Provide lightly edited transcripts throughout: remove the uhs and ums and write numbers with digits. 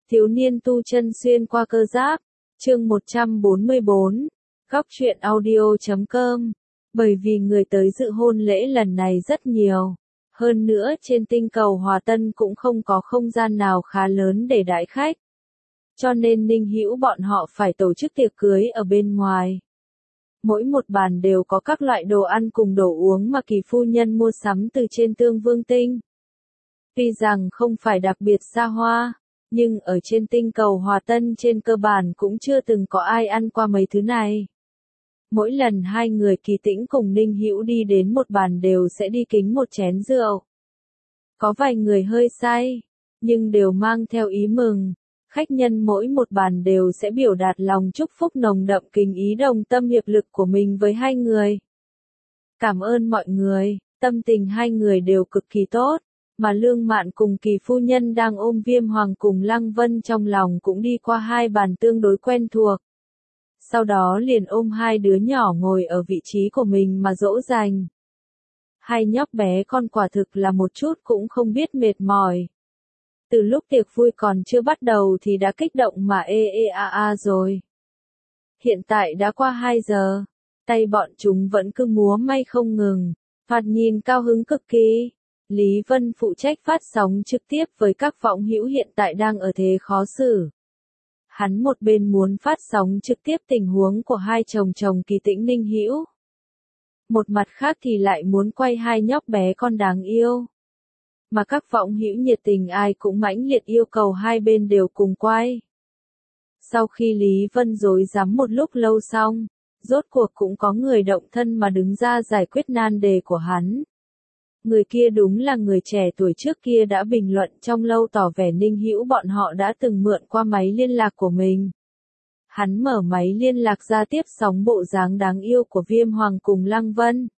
Thiếu niên tu chân xuyên qua cơ giáp, chương 144, góc truyện audio.com. Bởi vì người tới dự hôn lễ lần này rất nhiều. Hơn nữa trên tinh cầu Hòa Tân cũng không có không gian nào khá lớn để đãi khách. Cho nên Ninh Hữu bọn họ phải tổ chức tiệc cưới ở bên ngoài. Mỗi một bàn đều có các loại đồ ăn cùng đồ uống mà Kỳ phu nhân mua sắm từ trên Tương Vương Tinh. Tuy rằng không phải đặc biệt xa hoa, nhưng ở trên tinh cầu Hòa Tân trên cơ bản cũng chưa từng có ai ăn qua mấy thứ này. Mỗi lần hai người Kỳ Tĩnh cùng Ninh Hữu đi đến một bàn đều sẽ đi kính một chén rượu. Có vài người hơi say, nhưng đều mang theo ý mừng. Khách nhân mỗi một bàn đều sẽ biểu đạt lòng chúc phúc nồng đậm kính ý đồng tâm hiệp lực của mình với hai người. Cảm ơn mọi người, tâm tình hai người đều cực kỳ tốt, mà Lương Mạn cùng Kỳ phu nhân đang ôm Viêm Hoàng cùng Lăng Vân trong lòng cũng đi qua hai bàn tương đối quen thuộc. Sau đó liền ôm hai đứa nhỏ ngồi ở vị trí của mình mà dỗ dành. Hai nhóc bé con quả thực là một chút cũng không biết mệt mỏi. Từ lúc tiệc vui còn chưa bắt đầu thì đã kích động mà rồi. Hiện tại đã qua 2 giờ, tay bọn chúng vẫn cứ múa may không ngừng, thoạt nhìn cao hứng cực kỳ. Lý Vân phụ trách phát sóng trực tiếp với các võng hữu hiện tại đang ở thế khó xử. Hắn một bên muốn phát sóng trực tiếp tình huống của hai chồng chồng Kỳ Tĩnh Ninh Hữu. Một mặt khác thì lại muốn quay hai nhóc bé con đáng yêu. Mà các võng hữu nhiệt tình ai cũng mãnh liệt yêu cầu hai bên đều cùng quay. Sau khi Lý Vân rối rắm một lúc lâu xong, rốt cuộc cũng có người động thân mà đứng ra giải quyết nan đề của hắn. Người kia đúng là người trẻ tuổi trước kia đã bình luận trong lâu tỏ vẻ Ninh Hữu bọn họ đã từng mượn qua máy liên lạc của mình. Hắn mở máy liên lạc ra tiếp sóng bộ dáng đáng yêu của Viêm Hoàng cùng Lăng Vân.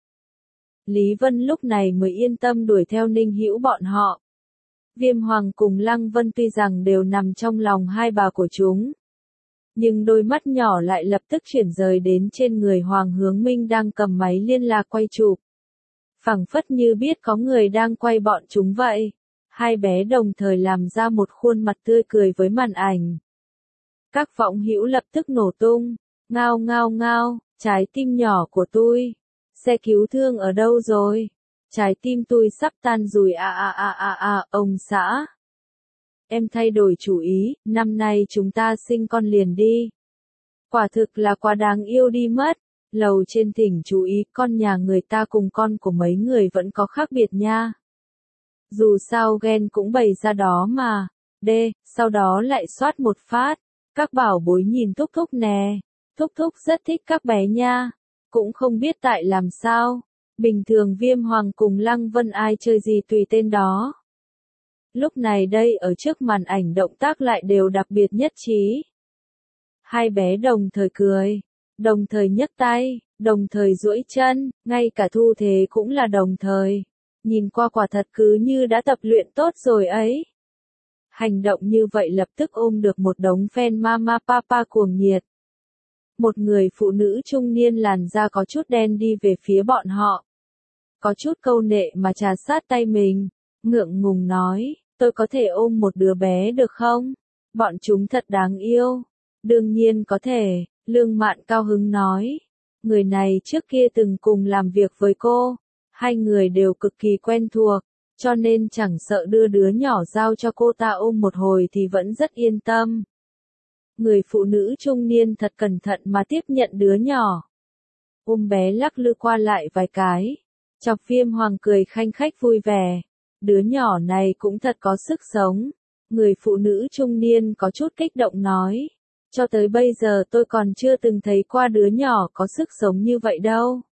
Lý Vân lúc này mới yên tâm đuổi theo Ninh Hữu bọn họ. Viêm Hoàng cùng Lăng Vân tuy rằng đều nằm trong lòng hai bà của chúng, nhưng đôi mắt nhỏ lại lập tức chuyển rời đến trên người Hoàng Hướng Minh đang cầm máy liên lạc quay chụp. Phảng phất như biết có người đang quay bọn chúng vậy. Hai bé đồng thời làm ra một khuôn mặt tươi cười với màn ảnh. Các võng hữu lập tức nổ tung. Ngao ngao ngao, trái tim nhỏ của tôi. Xe cứu thương ở đâu rồi? Trái tim tôi sắp tan rồi ông xã. Em thay đổi chủ ý, năm nay chúng ta sinh con liền đi. Quả thực là quá đáng yêu đi mất. Lầu trên thỉnh chú ý con nhà người ta cùng con của mấy người vẫn có khác biệt nha. Dù sao ghen cũng bày ra đó mà. Sau đó lại soát một phát. Các bảo bối nhìn Thúc Thúc nè. Thúc Thúc rất thích các bé nha. Cũng không biết tại làm sao. Bình thường Viêm Hoàng cùng Lăng Vân ai chơi gì tùy tên đó. Lúc này đây ở trước màn ảnh động tác lại đều đặc biệt nhất trí. Hai bé đồng thời cười. Đồng thời nhấc tay, đồng thời duỗi chân, ngay cả thu thế cũng là đồng thời. Nhìn qua quả thật cứ như đã tập luyện tốt rồi ấy. Hành động như vậy lập tức ôm được một đống fan mama papa cuồng nhiệt. Một người phụ nữ trung niên làn da có chút đen đi về phía bọn họ. Có chút câu nệ mà trà sát tay mình, ngượng ngùng nói, tôi có thể ôm một đứa bé được không? Bọn chúng thật đáng yêu. Đương nhiên có thể. Lương Mạn cao hứng nói, người này trước kia từng cùng làm việc với cô, hai người đều cực kỳ quen thuộc, cho nên chẳng sợ đưa đứa nhỏ giao cho cô ta ôm một hồi thì vẫn rất yên tâm. Người phụ nữ trung niên thật cẩn thận mà tiếp nhận đứa nhỏ. Ôm bé lắc lư qua lại vài cái, chọc Viêm Hoàng cười khanh khách vui vẻ, đứa nhỏ này cũng thật có sức sống. Người phụ nữ trung niên có chút kích động nói. Cho tới bây giờ tôi còn chưa từng thấy qua đứa nhỏ có sức sống như vậy đâu.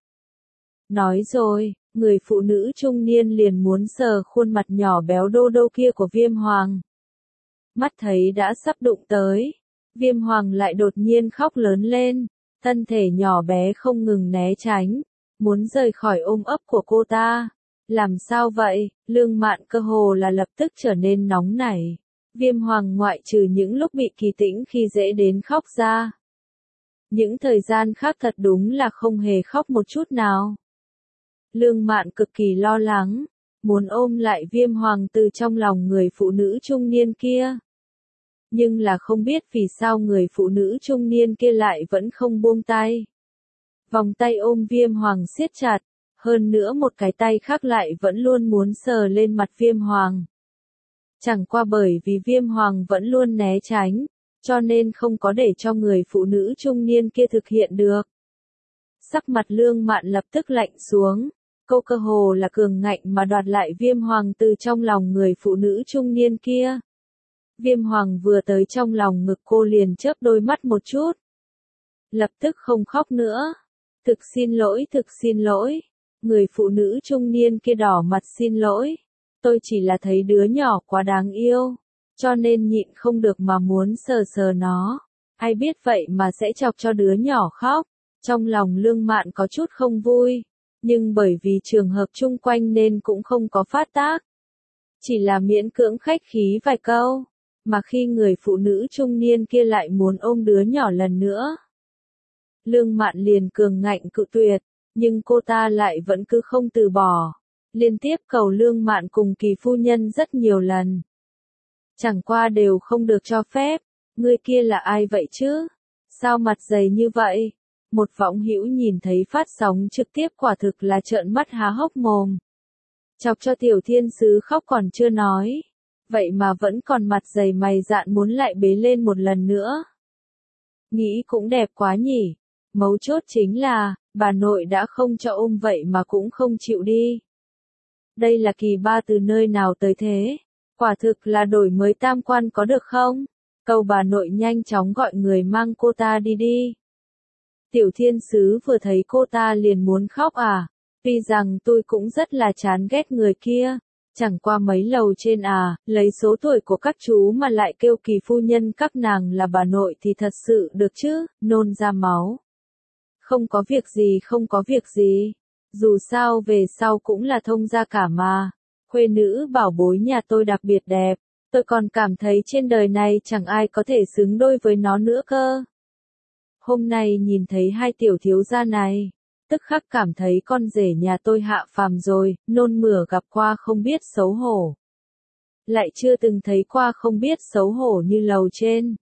Nói rồi, người phụ nữ trung niên liền muốn sờ khuôn mặt nhỏ béo đô đô kia của Viêm Hoàng. Mắt thấy đã sắp đụng tới, Viêm Hoàng lại đột nhiên khóc lớn lên, thân thể nhỏ bé không ngừng né tránh, muốn rời khỏi ôm ấp của cô ta. Làm sao vậy? Lương Mạn cơ hồ là lập tức trở nên nóng nảy. Viêm Hoàng ngoại trừ những lúc bị Kỳ Tĩnh khi dễ đến khóc ra. Những thời gian khác thật đúng là không hề khóc một chút nào. Lương Mạn cực kỳ lo lắng, muốn ôm lại Viêm Hoàng từ trong lòng người phụ nữ trung niên kia. nhưng là không biết vì sao người phụ nữ trung niên kia lại vẫn không buông tay. Vòng tay ôm Viêm Hoàng siết chặt, hơn nữa một cái tay khác lại vẫn luôn muốn sờ lên mặt Viêm Hoàng. Chẳng qua bởi vì Viêm Hoàng vẫn luôn né tránh, cho nên không có để cho người phụ nữ trung niên kia thực hiện được. Sắc mặt Lương Mạn lập tức lạnh xuống, cô cơ hồ là cường ngạnh mà đoạt lại Viêm Hoàng từ trong lòng người phụ nữ trung niên kia. Viêm Hoàng vừa tới trong lòng ngực cô liền chớp đôi mắt một chút. Lập tức không khóc nữa. Thực xin lỗi. Người phụ nữ trung niên kia đỏ mặt xin lỗi. Tôi chỉ là thấy đứa nhỏ quá đáng yêu, cho nên nhịn không được mà muốn sờ sờ nó. Ai biết vậy mà sẽ chọc cho đứa nhỏ khóc. Trong lòng Lương Mạn có chút không vui, nhưng bởi vì trường hợp chung quanh nên cũng không có phát tác. Chỉ là miễn cưỡng khách khí vài câu, mà khi người phụ nữ trung niên kia lại muốn ôm đứa nhỏ lần nữa. Lương Mạn liền cường ngạnh cự tuyệt, nhưng cô ta lại vẫn cứ không từ bỏ, liên tiếp cầu Lương Mạn cùng Kỳ phu nhân rất nhiều lần. Chẳng qua đều không được cho phép. Người kia là ai vậy chứ? Sao mặt dày như vậy? Một võng hữu nhìn thấy phát sóng trực tiếp quả thực là trợn mắt há hốc mồm. Chọc cho Tiểu Thiên Sứ khóc còn chưa nói, vậy mà vẫn còn mặt dày mày dạn muốn lại bế lên một lần nữa. Nghĩ cũng đẹp quá nhỉ. Mấu chốt chính là, bà nội đã không cho ôm vậy mà cũng không chịu đi. Đây là kỳ ba từ nơi nào tới thế? Quả thực là đổi mới tam quan có được không? Cầu bà nội nhanh chóng gọi người mang cô ta đi đi. Tiểu Thiên Sứ vừa thấy cô ta liền muốn khóc à? Tuy rằng tôi cũng rất là chán ghét người kia. Chẳng qua mấy lầu trên à, lấy số tuổi của các chú mà lại kêu Kỳ phu nhân các nàng là bà nội thì thật sự được chứ, nôn ra máu. Không có việc gì. Dù sao về sau cũng là thông gia cả mà. Khuê nữ bảo bối nhà tôi đặc biệt đẹp. Tôi còn cảm thấy trên đời này chẳng ai có thể xứng đôi với nó nữa cơ. Hôm nay nhìn thấy hai tiểu thiếu gia này, tức khắc cảm thấy con rể nhà tôi hạ phàm rồi, nôn mửa gặp qua không biết xấu hổ. Lại chưa từng thấy qua không biết xấu hổ như lầu trên.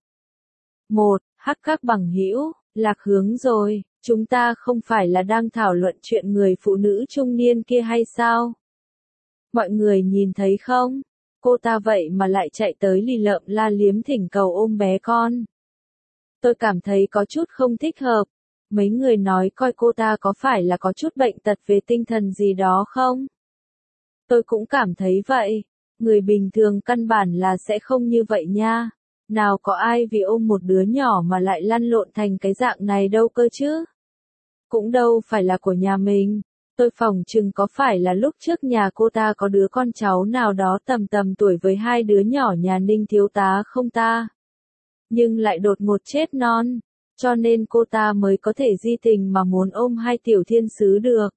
Hắc các bằng hữu, lạc hướng rồi, chúng ta không phải là đang thảo luận chuyện người phụ nữ trung niên kia hay sao? Mọi người nhìn thấy không? Cô ta vậy mà lại chạy tới lì lợm la liếm thỉnh cầu ôm bé con. Tôi cảm thấy có chút không thích hợp. Mấy người nói coi cô ta có phải là có chút bệnh tật về tinh thần gì đó không? Tôi cũng cảm thấy vậy. Người bình thường căn bản là sẽ không như vậy nha. Nào có ai vì ôm một đứa nhỏ mà lại lăn lộn thành cái dạng này đâu cơ chứ? Cũng đâu phải là của nhà mình. Tôi phỏng chừng có phải là lúc trước nhà cô ta có đứa con cháu nào đó tầm tuổi với hai đứa nhỏ nhà Ninh thiếu tá không ta? Nhưng lại đột ngột chết non, cho nên cô ta mới có thể di tình mà muốn ôm hai tiểu thiên sứ được.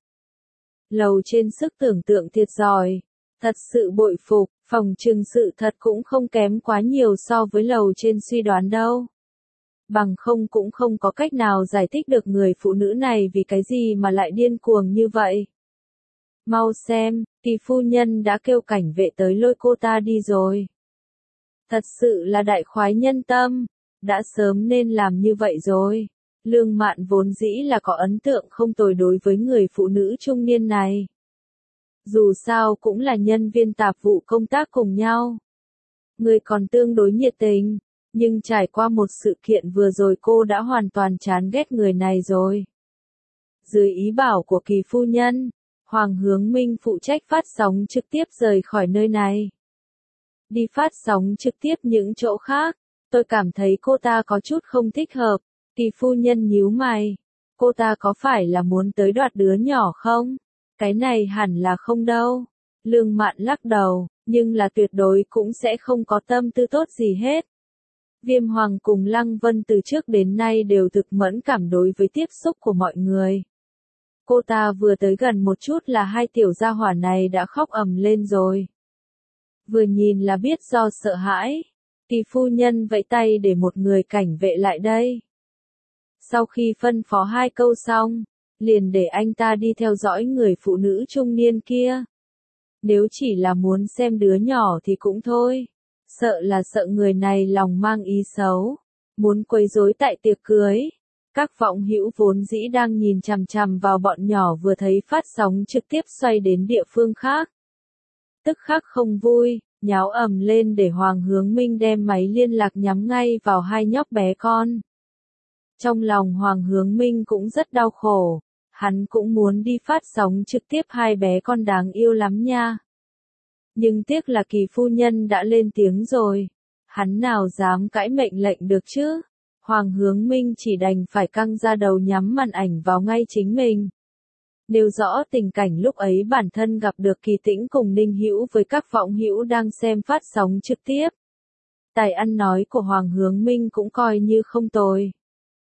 Lầu trên sức tưởng tượng thiệt giỏi, thật sự bội phục, phỏng chừng sự thật cũng không kém quá nhiều so với lầu trên suy đoán đâu. Bằng không cũng không có cách nào giải thích được người phụ nữ này vì cái gì mà lại điên cuồng như vậy. Mau xem, Kỳ phu nhân đã kêu cảnh vệ tới lôi cô ta đi rồi. Thật sự là đại khoái nhân tâm, đã sớm nên làm như vậy rồi. Lương Mạn vốn dĩ là có ấn tượng không tồi đối với người phụ nữ trung niên này. Dù sao cũng là nhân viên tạp vụ công tác cùng nhau. Người còn tương đối nhiệt tình, nhưng trải qua một sự kiện vừa rồi cô đã hoàn toàn chán ghét người này rồi. Dưới ý bảo của Kỳ phu nhân, Hoàng Hướng Minh phụ trách phát sóng trực tiếp rời khỏi nơi này. Đi phát sóng trực tiếp những chỗ khác, tôi cảm thấy cô ta có chút không thích hợp. Kỳ phu nhân nhíu mày, cô ta có phải là muốn tới đoạt đứa nhỏ không? Cái này hẳn là không đâu. Lương Mạn lắc đầu, nhưng là tuyệt đối cũng sẽ không có tâm tư tốt gì hết. Viêm Hoàng cùng Lăng Vân từ trước đến nay đều thực mẫn cảm đối với tiếp xúc của mọi người. Cô ta vừa tới gần một chút là hai tiểu gia hỏa này đã khóc ầm lên rồi. Vừa nhìn là biết do sợ hãi. Kỳ phu nhân vẫy tay để một người cảnh vệ lại đây. Sau khi phân phó hai câu xong, liền để anh ta đi theo dõi người phụ nữ trung niên kia. Nếu chỉ là muốn xem đứa nhỏ thì cũng thôi. Sợ là sợ người này lòng mang ý xấu, muốn quấy rối tại tiệc cưới. Các vọng hữu vốn dĩ đang nhìn chằm chằm vào bọn nhỏ vừa thấy phát sóng trực tiếp xoay đến địa phương khác. Tức khắc không vui, nháo ầm lên để Hoàng Hướng Minh đem máy liên lạc nhắm ngay vào hai nhóc bé con. Trong lòng Hoàng Hướng Minh cũng rất đau khổ, hắn cũng muốn đi phát sóng trực tiếp hai bé con đáng yêu lắm nha. Nhưng tiếc là Kỳ phu nhân đã lên tiếng rồi, hắn nào dám cãi mệnh lệnh được chứ. Hoàng Hướng Minh chỉ đành phải căng ra đầu nhắm màn ảnh vào ngay chính mình. Nêu rõ tình cảnh lúc ấy bản thân gặp được Kỳ Tĩnh cùng Ninh Hữu với các vọng hữu đang xem phát sóng trực tiếp. Tài ăn nói của Hoàng Hướng Minh cũng coi như không tồi.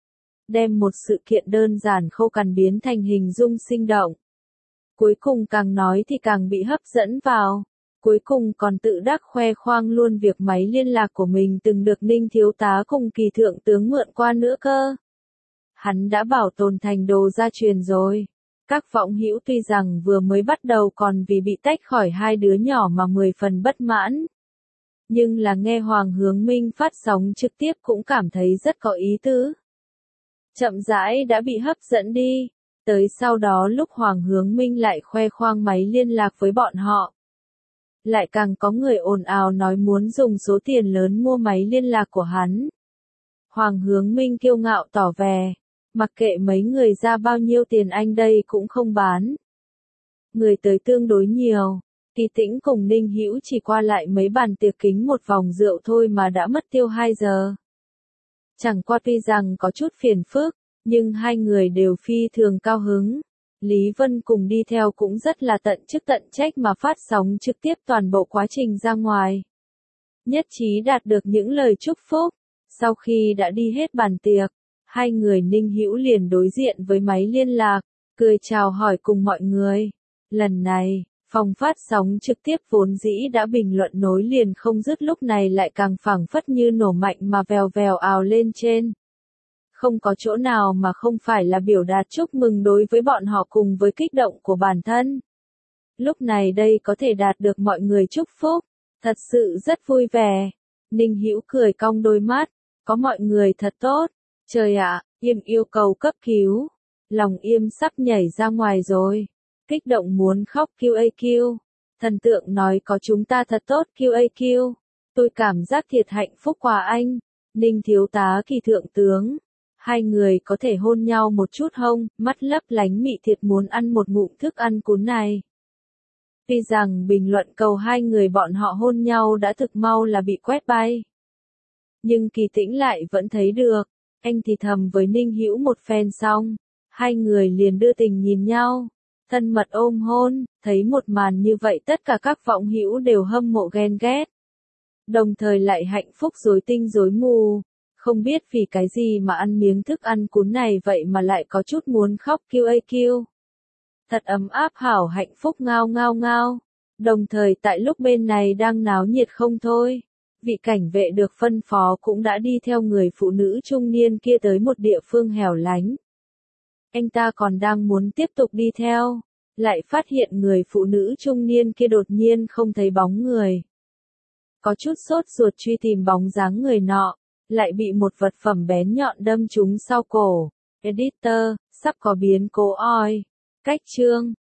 Đem một sự kiện đơn giản khô cằn biến thành hình dung sinh động. Cuối cùng càng nói thì càng bị hấp dẫn vào. Cuối cùng còn tự đắc khoe khoang luôn việc máy liên lạc của mình từng được Ninh thiếu tá cùng Kỳ thượng tướng mượn qua nữa cơ. Hắn đã bảo tồn thành đồ gia truyền rồi. Các vọng hữu tuy rằng vừa mới bắt đầu còn vì bị tách khỏi hai đứa nhỏ mà 10 phần bất mãn. Nhưng là nghe Hoàng Hướng Minh phát sóng trực tiếp cũng cảm thấy rất có ý tứ. Chậm rãi đã bị hấp dẫn đi. Tới sau đó lúc Hoàng Hướng Minh lại khoe khoang máy liên lạc với bọn họ. Lại càng có người ồn ào nói muốn dùng số tiền lớn mua máy liên lạc của hắn. Hoàng Hướng Minh kiêu ngạo tỏ vẻ, mặc kệ mấy người ra bao nhiêu tiền anh đây cũng không bán. Người tới tương đối nhiều, Kỳ Tĩnh cùng Ninh Hữu chỉ qua lại mấy bàn tiệc kính một vòng rượu thôi mà đã mất tiêu 2 giờ. Chẳng qua tuy rằng có chút phiền phức, nhưng hai người đều phi thường cao hứng. Lý Vân cùng đi theo cũng rất là tận chức tận trách mà phát sóng trực tiếp toàn bộ quá trình ra ngoài. Nhất trí đạt được những lời chúc phúc. Sau khi đã đi hết bàn tiệc, hai người Ninh Hữu liền đối diện với máy liên lạc, cười chào hỏi cùng mọi người. Lần này, phòng phát sóng trực tiếp vốn dĩ đã bình luận nối liền không dứt lúc này lại càng phảng phất như nổ mạnh mà vèo vèo ào lên trên. Không có chỗ nào mà không phải là biểu đạt chúc mừng đối với bọn họ cùng với kích động của bản thân. Lúc này đây có thể đạt được mọi người chúc phúc, thật sự rất vui vẻ. Ninh Hữu cười cong đôi mắt, có mọi người thật tốt. Trời ạ, Yêm yêu cầu cấp cứu. Lòng Yêm sắp nhảy ra ngoài rồi. Kích động muốn khóc QAQ. Thần tượng nói có chúng ta thật tốt QAQ. Tôi cảm giác thiệt hạnh phúc quá anh. Ninh thiếu tá Kỳ thượng tướng. Hai người có thể hôn nhau một chút không? Mắt lấp lánh mị thiệt muốn ăn một ngụm thức ăn cuốn này. Tuy rằng bình luận cầu hai người bọn họ hôn nhau đã thực mau là bị quét bay. Nhưng Kỳ Tĩnh lại vẫn thấy được. Anh thì thầm với Ninh Hữu một phen xong. Hai người liền đưa tình nhìn nhau. Thân mật ôm hôn, thấy một màn như vậy tất cả các vọng hữu đều hâm mộ ghen ghét. Đồng thời lại hạnh phúc rối tinh rối mù. Không biết vì cái gì mà ăn miếng thức ăn cuốn này vậy mà lại có chút muốn khóc QAQ. Thật ấm áp hảo hạnh phúc ngao ngao ngao. Đồng thời tại lúc bên này đang náo nhiệt không thôi. Vị cảnh vệ được phân phó cũng đã đi theo người phụ nữ trung niên kia tới một địa phương hẻo lánh. Anh ta còn đang muốn tiếp tục đi theo. Lại phát hiện người phụ nữ trung niên kia đột nhiên không thấy bóng người. Có chút sốt ruột truy tìm bóng dáng người nọ. Lại bị một vật phẩm bén nhọn đâm trúng sau cổ. Editor, sắp có biến cố oi. Cách chương.